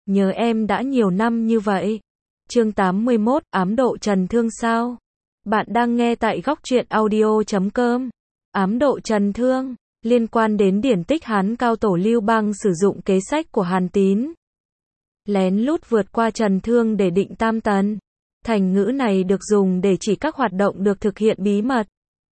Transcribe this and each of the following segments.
nhớ em đã nhiều năm như vậy. Chương 81, ám độ Trần Thương sao? Bạn đang nghe tại góc truyện audio.com. Ám độ Trần Thương, liên quan đến điển tích Hán cao tổ Lưu Bang sử dụng kế sách của Hàn Tín. Lén lút vượt qua Trần Thương để định tam tần. Thành ngữ này được dùng để chỉ các hoạt động được thực hiện bí mật.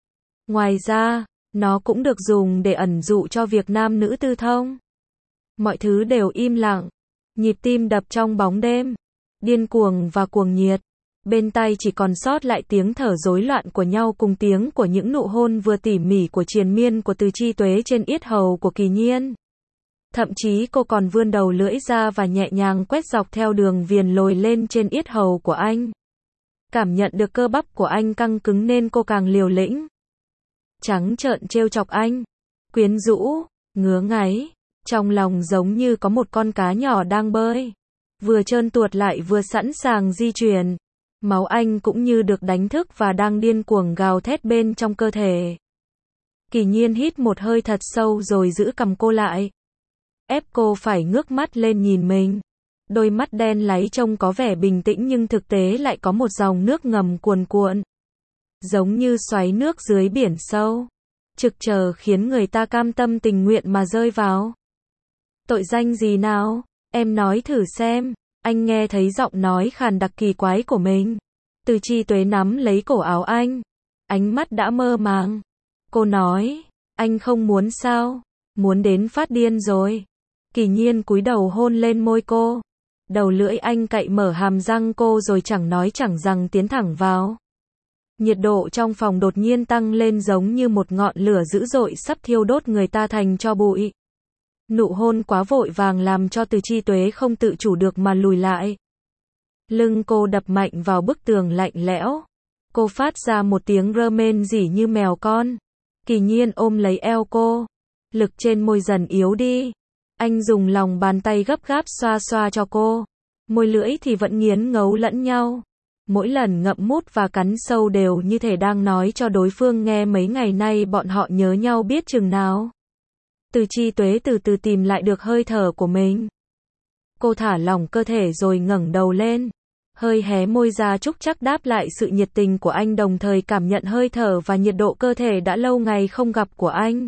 Ngoài ra, nó cũng được dùng để ẩn dụ cho việc nam nữ tư thông. Mọi thứ đều im lặng, nhịp tim đập trong bóng đêm, điên cuồng và cuồng nhiệt. Bên tai chỉ còn sót lại tiếng thở rối loạn của nhau cùng tiếng của những nụ hôn vừa tỉ mỉ của triền miên của Từ Chi Tuế trên yết hầu của Kỳ Nhiên. Thậm chí cô còn vươn đầu lưỡi ra và nhẹ nhàng quét dọc theo đường viền lồi lên trên yết hầu của anh. Cảm nhận được cơ bắp của anh căng cứng nên cô càng liều lĩnh. Trắng trợn trêu chọc anh, quyến rũ, ngứa ngáy, trong lòng giống như có một con cá nhỏ đang bơi, vừa trơn tuột lại vừa sẵn sàng di chuyển. Máu anh cũng như được đánh thức và đang điên cuồng gào thét bên trong cơ thể. Kỳ Nhiên hít một hơi thật sâu rồi giữ cằm cô lại, ép cô phải ngước mắt lên nhìn mình. Đôi mắt đen láy trông có vẻ bình tĩnh nhưng thực tế lại có một dòng nước ngầm cuồn cuộn, giống như xoáy nước dưới biển sâu, trực chờ khiến người ta cam tâm tình nguyện mà rơi vào. Tội danh gì nào? Em nói thử xem. Anh nghe thấy giọng nói khàn đặc kỳ quái của mình. Từ Chi Tuế nắm lấy cổ áo anh, ánh mắt đã mơ màng. Cô nói, anh không muốn sao? Muốn đến phát điên rồi. Kỳ Nhiên cúi đầu hôn lên môi cô. Đầu lưỡi anh cạy mở hàm răng cô rồi chẳng nói chẳng rằng tiến thẳng vào. Nhiệt độ trong phòng đột nhiên tăng lên giống như một ngọn lửa dữ dội sắp thiêu đốt người ta thành tro bụi. Nụ hôn quá vội vàng làm cho Từ Chi Tuế không tự chủ được mà lùi lại. Lưng cô đập mạnh vào bức tường lạnh lẽo. Cô phát ra một tiếng rơ men rỉ như mèo con. Kỳ Nhiên ôm lấy eo cô. Lực trên môi dần yếu đi. Anh dùng lòng bàn tay gấp gáp xoa xoa cho cô. Môi lưỡi thì vẫn nghiến ngấu lẫn nhau. Mỗi lần ngậm mút và cắn sâu đều như thể đang nói cho đối phương nghe mấy ngày nay bọn họ nhớ nhau biết chừng nào. Từ Chi Tuế từ từ tìm lại được hơi thở của mình. Cô thả lỏng cơ thể rồi ngẩng đầu lên, hơi hé môi ra chúc chắc đáp lại sự nhiệt tình của anh, đồng thời cảm nhận hơi thở và nhiệt độ cơ thể đã lâu ngày không gặp của anh.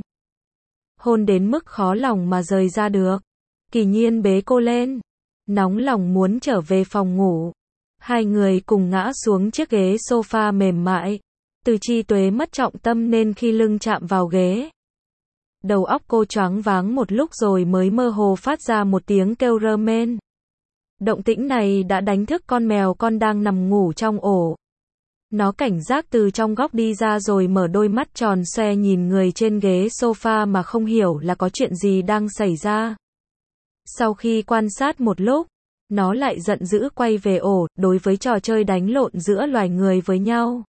Hôn đến mức khó lòng mà rời ra được. Kỳ Nhiên bế cô lên, nóng lòng muốn trở về phòng ngủ. Hai người cùng ngã xuống chiếc ghế sofa mềm mại. Từ Chi Tuế mất trọng tâm nên khi lưng chạm vào ghế, đầu óc cô choáng váng một lúc rồi mới mơ hồ phát ra một tiếng kêu rơ men. Động tĩnh này đã đánh thức con mèo con đang nằm ngủ trong ổ. Nó cảnh giác từ trong góc đi ra rồi mở đôi mắt tròn xoe nhìn người trên ghế sofa mà không hiểu là có chuyện gì đang xảy ra. Sau khi quan sát một lúc, nó lại giận dữ quay về ổ. Đối với trò chơi đánh lộn giữa loài người với nhau,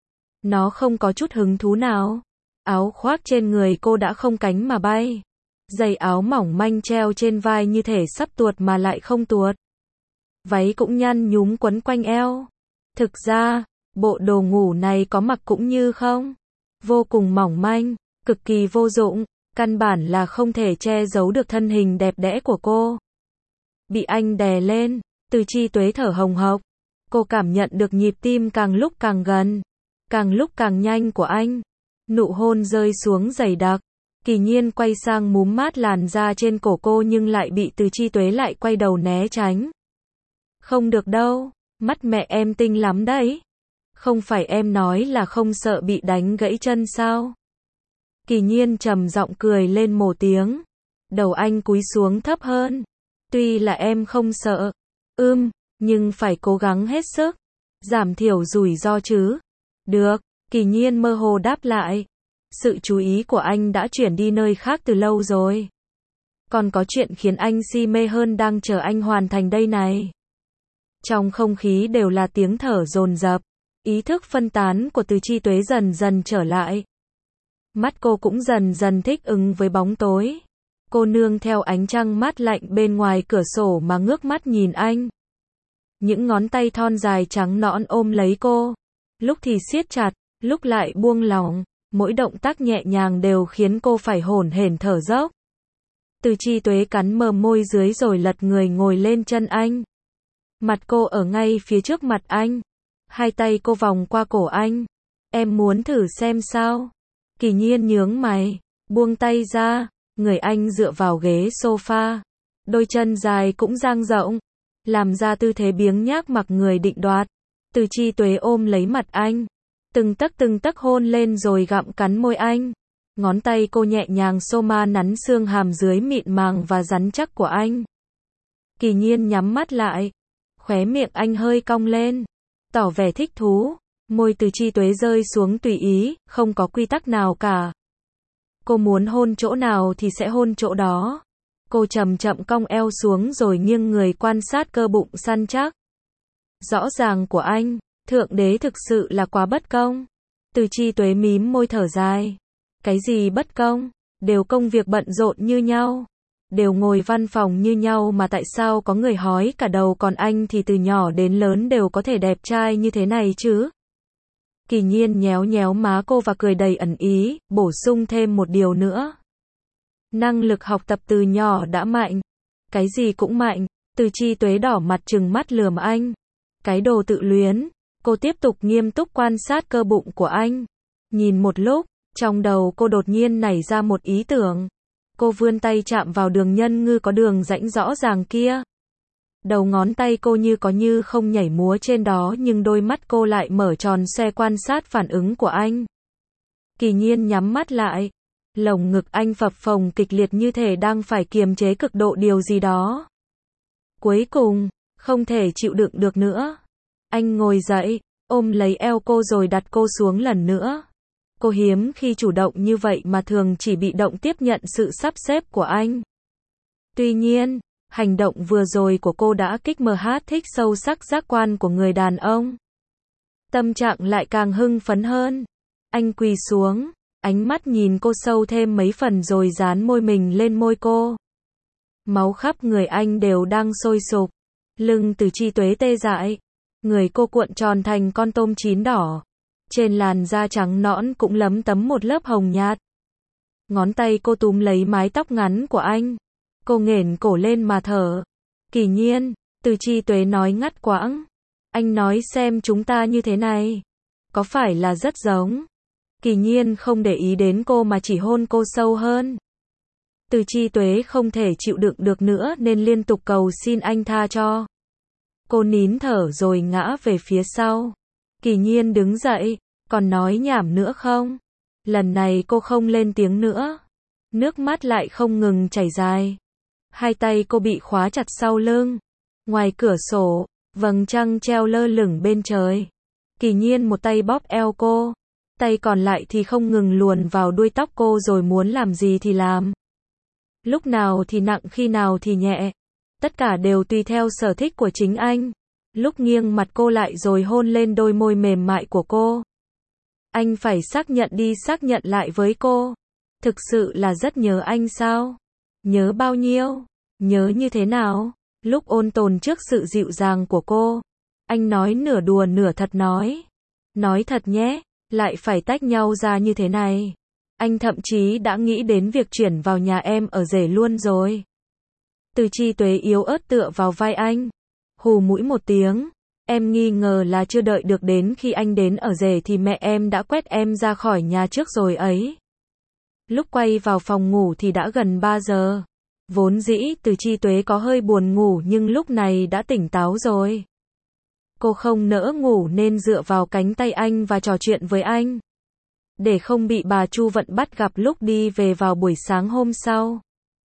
nó không có chút hứng thú nào. Áo khoác trên người cô đã không cánh mà bay. Giày áo mỏng manh treo trên vai như thể sắp tuột mà lại không tuột. Váy cũng nhăn nhúm quấn quanh eo. Thực ra, bộ đồ ngủ này có mặc cũng như không. Vô cùng mỏng manh, cực kỳ vô dụng, căn bản là không thể che giấu được thân hình đẹp đẽ của cô. Bị anh đè lên, Từ Chi Tuế thở hồng hộc. Cô cảm nhận được nhịp tim càng lúc càng gần, càng lúc càng nhanh của anh. Nụ hôn rơi xuống dày đặc. Kỳ Nhiên quay sang múm mát làn da trên cổ cô nhưng lại bị Từ Chi Tuế lại quay đầu né tránh. Không được đâu, mắt mẹ em tinh lắm đấy. Không phải em nói là không sợ bị đánh gãy chân sao? Kỳ Nhiên trầm giọng cười lên một tiếng. Đầu anh cúi xuống thấp hơn. Tuy là em không sợ, nhưng phải cố gắng hết sức, giảm thiểu rủi ro chứ. Được. Kỳ Nhiên mơ hồ đáp lại. Sự chú ý của anh đã chuyển đi nơi khác từ lâu rồi. Còn có chuyện khiến anh si mê hơn đang chờ anh hoàn thành đây này. Trong không khí đều là tiếng thở dồn dập. Ý thức phân tán của Từ Chi Tuế dần dần trở lại. Mắt cô cũng dần dần thích ứng với bóng tối. Cô nương theo ánh trăng mát lạnh bên ngoài cửa sổ mà ngước mắt nhìn anh. Những ngón tay thon dài trắng nõn ôm lấy cô. Lúc thì siết chặt, lúc lại buông lỏng, mỗi động tác nhẹ nhàng đều khiến cô phải hổn hển thở dốc. Từ Chi Tuế cắn mờ môi dưới rồi lật người ngồi lên chân anh. Mặt cô ở ngay phía trước mặt anh. Hai tay cô vòng qua cổ anh. Em muốn thử xem sao? Kỳ Nhiên nhướng mày, buông tay ra, người anh dựa vào ghế sofa. Đôi chân dài cũng dang rộng, làm ra tư thế biếng nhác mặc người định đoạt. Từ Chi Tuế ôm lấy mặt anh, từng tấc hôn lên rồi gặm cắn môi anh. Ngón tay cô nhẹ nhàng xô ma nắn xương hàm dưới mịn màng và rắn chắc của anh. Kỳ Nhiên nhắm mắt lại, khóe miệng anh hơi cong lên, tỏ vẻ thích thú. Môi Từ Chi Tuế rơi xuống tùy ý, không có quy tắc nào cả. Cô muốn hôn chỗ nào thì sẽ hôn chỗ đó. Cô chậm chậm cong eo xuống rồi nghiêng người quan sát cơ bụng săn chắc. Rõ ràng của anh, Thượng Đế thực sự là quá bất công. Từ Chi Tuế mím môi thở dài. Cái gì bất công? Đều công việc bận rộn như nhau. Đều ngồi văn phòng như nhau mà tại sao có người hói cả đầu còn anh thì từ nhỏ đến lớn đều có thể đẹp trai như thế này chứ? Kỳ Nhiên nhéo nhéo má cô và cười đầy ẩn ý, bổ sung thêm một điều nữa. Năng lực học tập từ nhỏ đã mạnh. Cái gì cũng mạnh. Từ Chi Tuế đỏ mặt trừng mắt lườm anh. Cái đồ tự luyến. Cô tiếp tục nghiêm túc quan sát cơ bụng của anh. Nhìn một lúc, trong đầu cô đột nhiên nảy ra một ý tưởng. Cô vươn tay chạm vào đường nhân ngư có đường rãnh rõ ràng kia. Đầu ngón tay cô như có như không nhảy múa trên đó nhưng đôi mắt cô lại mở tròn xoe quan sát phản ứng của anh. Kỳ Nhiên nhắm mắt lại. Lồng ngực anh phập phồng kịch liệt như thể đang phải kiềm chế cực độ điều gì đó. Cuối cùng, không thể chịu đựng được nữa. Anh ngồi dậy, ôm lấy eo cô rồi đặt cô xuống lần nữa. Cô hiếm khi chủ động như vậy mà thường chỉ bị động tiếp nhận sự sắp xếp của anh. Tuy nhiên, hành động vừa rồi của cô đã kích thích sâu sắc giác quan của người đàn ông. Tâm trạng lại càng hưng phấn hơn. Anh quỳ xuống, ánh mắt nhìn cô sâu thêm mấy phần rồi dán môi mình lên môi cô. Máu khắp người anh đều đang sôi sục. Lưng Từ Chi Tuế tê dại. Người cô cuộn tròn thành con tôm chín đỏ. Trên làn da trắng nõn cũng lấm tấm một lớp hồng nhạt. Ngón tay cô túm lấy mái tóc ngắn của anh. Cô nghển cổ lên mà thở. Kỳ Nhiên, Từ Chi Tuế nói ngắt quãng. Anh nói xem chúng ta như thế này. Có phải là rất giống? Kỳ Nhiên không để ý đến cô mà chỉ hôn cô sâu hơn. Từ Chi Tuế không thể chịu đựng được nữa nên liên tục cầu xin anh tha cho. Cô nín thở rồi ngã về phía sau. Kỳ Nhiên đứng dậy, còn nói nhảm nữa không? Lần này cô không lên tiếng nữa. Nước mắt lại không ngừng chảy dài. Hai tay cô bị khóa chặt sau lưng. Ngoài cửa sổ, vầng trăng treo lơ lửng bên trời. Kỳ Nhiên một tay bóp eo cô. Tay còn lại thì không ngừng luồn vào đuôi tóc cô rồi muốn làm gì thì làm. Lúc nào thì nặng khi nào thì nhẹ. Tất cả đều tùy theo sở thích của chính anh. Lúc nghiêng mặt cô lại rồi hôn lên đôi môi mềm mại của cô. Anh phải xác nhận đi xác nhận lại với cô. Thực sự là rất nhớ anh sao? Nhớ bao nhiêu? Nhớ như thế nào? Lúc ôn tồn trước sự dịu dàng của cô. Anh nói nửa đùa nửa thật nói. Nói thật nhé, lại phải tách nhau ra như thế này. Anh thậm chí đã nghĩ đến việc chuyển vào nhà em ở rể luôn rồi. Từ Chi Tuế yếu ớt tựa vào vai anh. Hù mũi một tiếng. Em nghi ngờ là chưa đợi được đến khi anh đến ở rể thì mẹ em đã quét em ra khỏi nhà trước rồi ấy. Lúc quay vào phòng ngủ thì đã gần 3 giờ. Vốn dĩ Từ Chi Tuế có hơi buồn ngủ nhưng lúc này đã tỉnh táo rồi. Cô không nỡ ngủ nên dựa vào cánh tay anh và trò chuyện với anh. Để không bị bà Chu Vận bắt gặp lúc đi về vào buổi sáng hôm sau.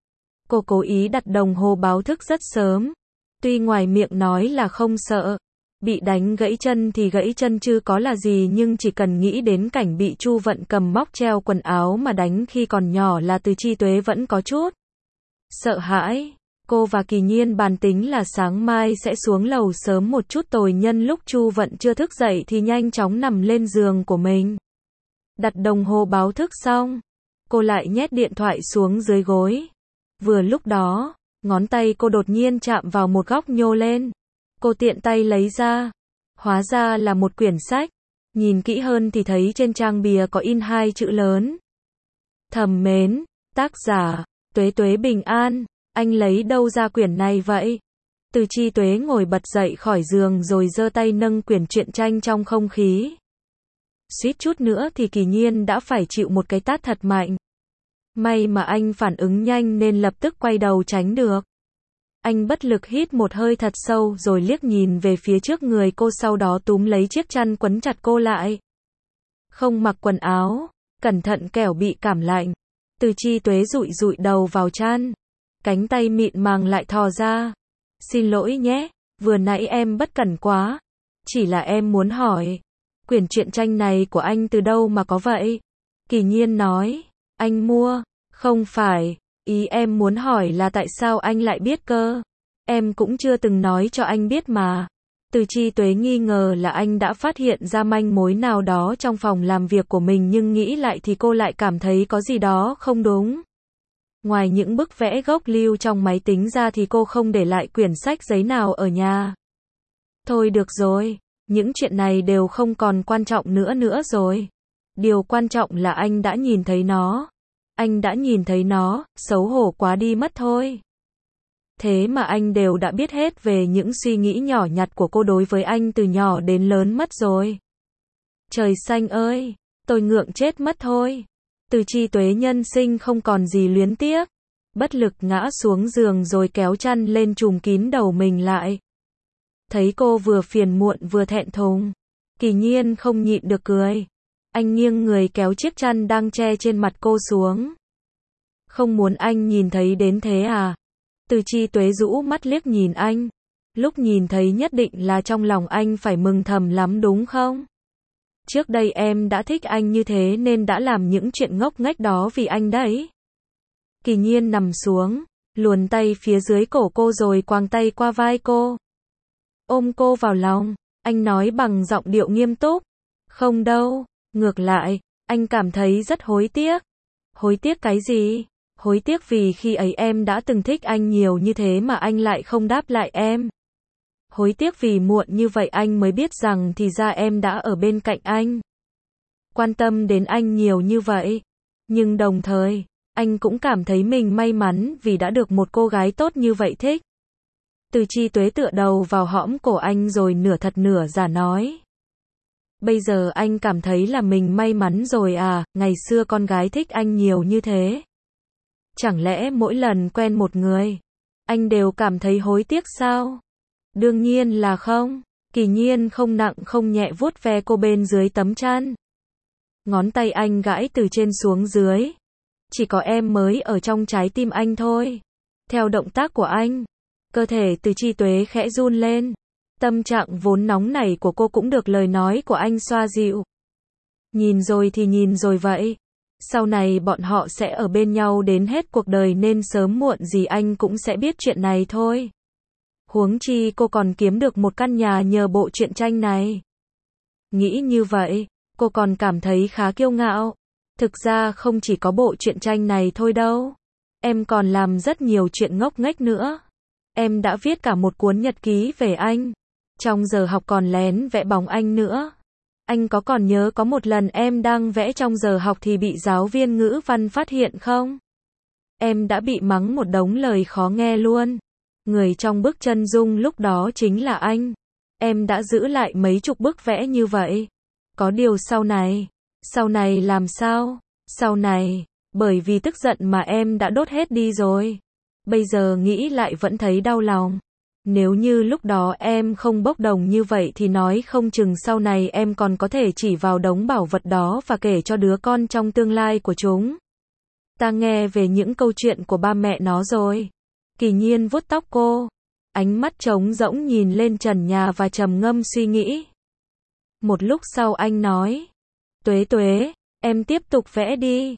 Cô cố ý đặt đồng hồ báo thức rất sớm. Tuy ngoài miệng nói là không sợ. Bị đánh gãy chân thì gãy chân chứ có là gì nhưng chỉ cần nghĩ đến cảnh bị Chu Vận cầm móc treo quần áo mà đánh khi còn nhỏ là Từ Chi Tuế vẫn có chút sợ hãi. Cô và Kỳ Nhiên bàn tính là sáng mai sẽ xuống lầu sớm một chút rồi nhân lúc Chu Vận chưa thức dậy thì nhanh chóng nằm lên giường của mình. Đặt đồng hồ báo thức xong, cô lại nhét điện thoại xuống dưới gối. Vừa lúc đó, ngón tay cô đột nhiên chạm vào một góc nhô lên. Cô tiện tay lấy ra. Hóa ra là một quyển sách. Nhìn kỹ hơn thì thấy trên trang bìa có in 2 chữ lớn. Thầm mến, tác giả, Tuế Tuế bình an, anh lấy đâu ra quyển này vậy? Từ Chi Tuế ngồi bật dậy khỏi giường rồi giơ tay nâng quyển truyện tranh trong không khí. Suýt chút nữa thì Kỳ Nhiên đã phải chịu một cái tát thật mạnh. May mà anh phản ứng nhanh nên lập tức quay đầu tránh được. Anh bất lực hít một hơi thật sâu rồi liếc nhìn về phía trước người cô, sau đó túm lấy chiếc chăn quấn chặt cô lại. Không mặc quần áo, cẩn thận kẻo bị cảm lạnh. Từ Chi Tuế dụi dụi đầu vào chăn. Cánh tay mịn màng lại thò ra. Xin lỗi nhé, vừa nãy em bất cẩn quá. Chỉ là em muốn hỏi, quyển truyện tranh này của anh từ đâu mà có vậy? Kỳ Nhiên nói, anh mua, không phải, ý em muốn hỏi là tại sao anh lại biết cơ? Em cũng chưa từng nói cho anh biết mà. Từ Chi Tuế nghi ngờ là anh đã phát hiện ra manh mối nào đó trong phòng làm việc của mình, nhưng nghĩ lại thì cô lại cảm thấy có gì đó không đúng. Ngoài những bức vẽ gốc lưu trong máy tính ra thì cô không để lại quyển sách giấy nào ở nhà. Thôi được rồi, những chuyện này đều không còn quan trọng nữa rồi. Điều quan trọng là anh đã nhìn thấy nó. Anh đã nhìn thấy nó, xấu hổ quá đi mất thôi. Thế mà anh đều đã biết hết về những suy nghĩ nhỏ nhặt của cô đối với anh từ nhỏ đến lớn mất rồi. Trời xanh ơi, tôi ngượng chết mất thôi. Từ Chi Tuế nhân sinh không còn gì luyến tiếc. Bất lực ngã xuống giường rồi kéo chăn lên trùm kín đầu mình lại. Thấy cô vừa phiền muộn vừa thẹn thùng, Kỳ Nhiên không nhịn được cười. Anh nghiêng người kéo chiếc chăn đang che trên mặt cô xuống. Không muốn anh nhìn thấy đến thế à? Từ Chi Tuế rũ mắt liếc nhìn anh. Lúc nhìn thấy nhất định là trong lòng anh phải mừng thầm lắm đúng không? Trước đây em đã thích anh như thế nên đã làm những chuyện ngốc nghếch đó vì anh đấy. Kỳ Nhiên nằm xuống, luồn tay phía dưới cổ cô rồi quàng tay qua vai cô. Ôm cô vào lòng, anh nói bằng giọng điệu nghiêm túc. Không đâu, ngược lại, anh cảm thấy rất hối tiếc. Hối tiếc cái gì? Hối tiếc vì khi ấy em đã từng thích anh nhiều như thế mà anh lại không đáp lại em. Hối tiếc vì muộn như vậy anh mới biết rằng thì ra em đã ở bên cạnh anh. Quan tâm đến anh nhiều như vậy. Nhưng đồng thời, anh cũng cảm thấy mình may mắn vì đã được một cô gái tốt như vậy thích. Từ Chi Tuế tựa đầu vào hõm cổ anh rồi nửa thật nửa giả nói. Bây giờ anh cảm thấy là mình may mắn rồi à, ngày xưa con gái thích anh nhiều như thế. Chẳng lẽ mỗi lần quen một người, anh đều cảm thấy hối tiếc sao? Đương nhiên là không. Kỳ Nhiên không nặng không nhẹ vuốt ve cô bên dưới tấm chăn. Ngón tay anh gãi từ trên xuống dưới. Chỉ có em mới ở trong trái tim anh thôi. Theo động tác của anh, cơ thể Từ Chi Tuế khẽ run lên. Tâm trạng vốn nóng nảy của cô cũng được lời nói của anh xoa dịu. Nhìn rồi thì nhìn rồi vậy. Sau này bọn họ sẽ ở bên nhau đến hết cuộc đời nên sớm muộn gì anh cũng sẽ biết chuyện này thôi. Huống chi cô còn kiếm được một căn nhà nhờ bộ truyện tranh này. Nghĩ như vậy, cô còn cảm thấy khá kiêu ngạo. Thực ra không chỉ có bộ truyện tranh này thôi đâu. Em còn làm rất nhiều chuyện ngốc nghếch nữa. Em đã viết cả một cuốn nhật ký về anh. Trong giờ học còn lén vẽ bóng anh nữa. Anh có còn nhớ có một lần em đang vẽ trong giờ học thì bị giáo viên ngữ văn phát hiện không? Em đã bị mắng một đống lời khó nghe luôn. Người trong bức chân dung lúc đó chính là anh. Em đã giữ lại mấy chục bức vẽ như vậy. Có điều sau này làm sao? Sau này, bởi vì tức giận mà em đã đốt hết đi rồi. Bây giờ nghĩ lại vẫn thấy đau lòng. Nếu như lúc đó em không bốc đồng như vậy thì nói không chừng sau này em còn có thể chỉ vào đống bảo vật đó và kể cho đứa con trong tương lai của chúng. Ta nghe về những câu chuyện của ba mẹ nó rồi. Kỳ Nhiên vuốt tóc cô. Ánh mắt trống rỗng nhìn lên trần nhà và trầm ngâm suy nghĩ. Một lúc sau anh nói. Tuế Tuế, em tiếp tục vẽ đi.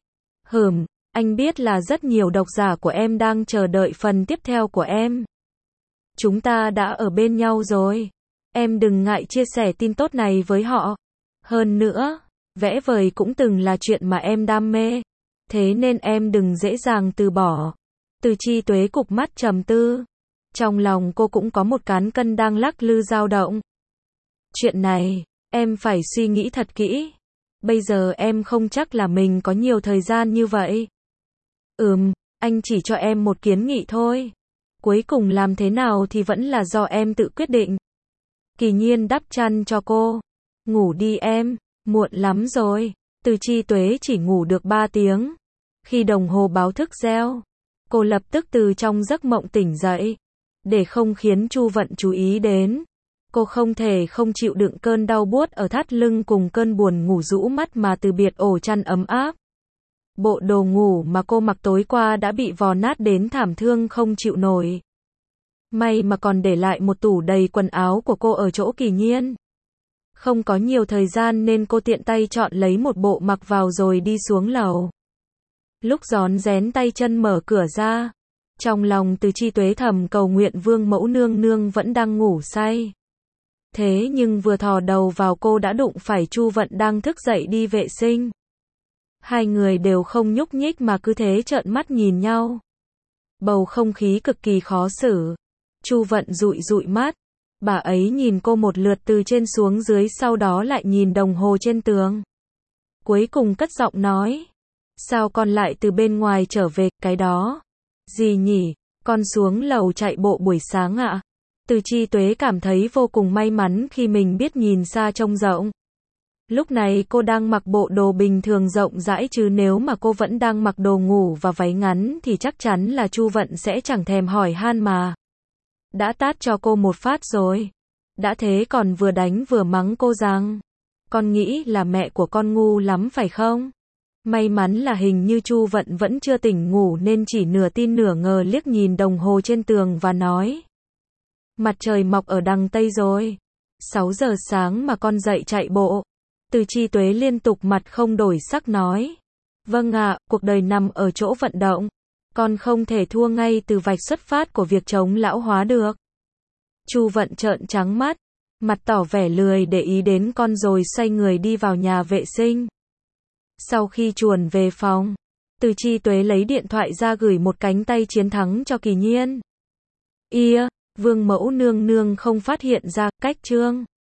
Anh biết là rất nhiều độc giả của em đang chờ đợi phần tiếp theo của em. Chúng ta đã ở bên nhau rồi. Em đừng ngại chia sẻ tin tốt này với họ. Hơn nữa, vẽ vời cũng từng là chuyện mà em đam mê. Thế nên em đừng dễ dàng từ bỏ. Từ Chi Tuế cụp mắt trầm tư. Trong lòng cô cũng có một cán cân đang lắc lư dao động. Chuyện này, em phải suy nghĩ thật kỹ. Bây giờ em không chắc là mình có nhiều thời gian như vậy. anh chỉ cho em một kiến nghị thôi. Cuối cùng làm thế nào thì vẫn là do em tự quyết định. Kỳ Nhiên đắp chăn cho cô. Ngủ đi em, muộn lắm rồi. Từ Chi Tuế chỉ ngủ được 3 tiếng. Khi đồng hồ báo thức reo, cô lập tức từ trong giấc mộng tỉnh dậy. Để không khiến Chu Vận chú ý đến, cô không thể không chịu đựng cơn đau buốt ở thắt lưng cùng cơn buồn ngủ rũ mắt mà từ biệt ổ chăn ấm áp. Bộ đồ ngủ mà cô mặc tối qua đã bị vò nát đến thảm thương không chịu nổi. May mà còn để lại một tủ đầy quần áo của cô ở chỗ Kỳ Nhiên. Không có nhiều thời gian nên cô tiện tay chọn lấy một bộ mặc vào rồi đi xuống lầu. Lúc rón rén tay chân mở cửa ra, trong lòng Từ Chi Tuế thầm cầu nguyện Vương mẫu nương nương vẫn đang ngủ say. Thế nhưng vừa thò đầu vào cô đã đụng phải Chu Vận đang thức dậy đi vệ sinh. Hai người đều không nhúc nhích mà cứ thế trợn mắt nhìn nhau. Bầu không khí cực kỳ khó xử. Chu Vận dụi dụi mắt. Bà ấy nhìn cô một lượt từ trên xuống dưới, sau đó lại nhìn đồng hồ trên tường. Cuối cùng cất giọng nói. Sao con lại từ bên ngoài trở về, cái đó? Gì nhỉ? Con xuống lầu chạy bộ buổi sáng ạ? Từ Chi Tuế cảm thấy vô cùng may mắn khi mình biết nhìn xa trông rộng. Lúc này cô đang mặc bộ đồ bình thường rộng rãi, chứ nếu mà cô vẫn đang mặc đồ ngủ và váy ngắn thì chắc chắn là Chu Vận sẽ chẳng thèm hỏi han mà. Đã tát cho cô một phát rồi. Đã thế còn vừa đánh vừa mắng cô rằng, con nghĩ là mẹ của con ngu lắm phải không? May mắn là hình như Chu Vận vẫn chưa tỉnh ngủ nên chỉ nửa tin nửa ngờ liếc nhìn đồng hồ trên tường và nói. Mặt trời mọc ở đằng Tây rồi. 6 giờ sáng mà con dậy chạy bộ. Từ Chi Tuế liên tục mặt không đổi sắc nói. Vâng ạ, cuộc đời nằm ở chỗ vận động. Con không thể thua ngay từ vạch xuất phát của việc chống lão hóa được. Chu Vận trợn trắng mắt, mặt tỏ vẻ lười để ý đến con rồi xoay người đi vào nhà vệ sinh. Sau khi chuồn về phòng, Từ Chi Tuế lấy điện thoại ra gửi một cánh tay chiến thắng cho Kỳ Nhiên. Vương mẫu nương nương không phát hiện ra, cách chương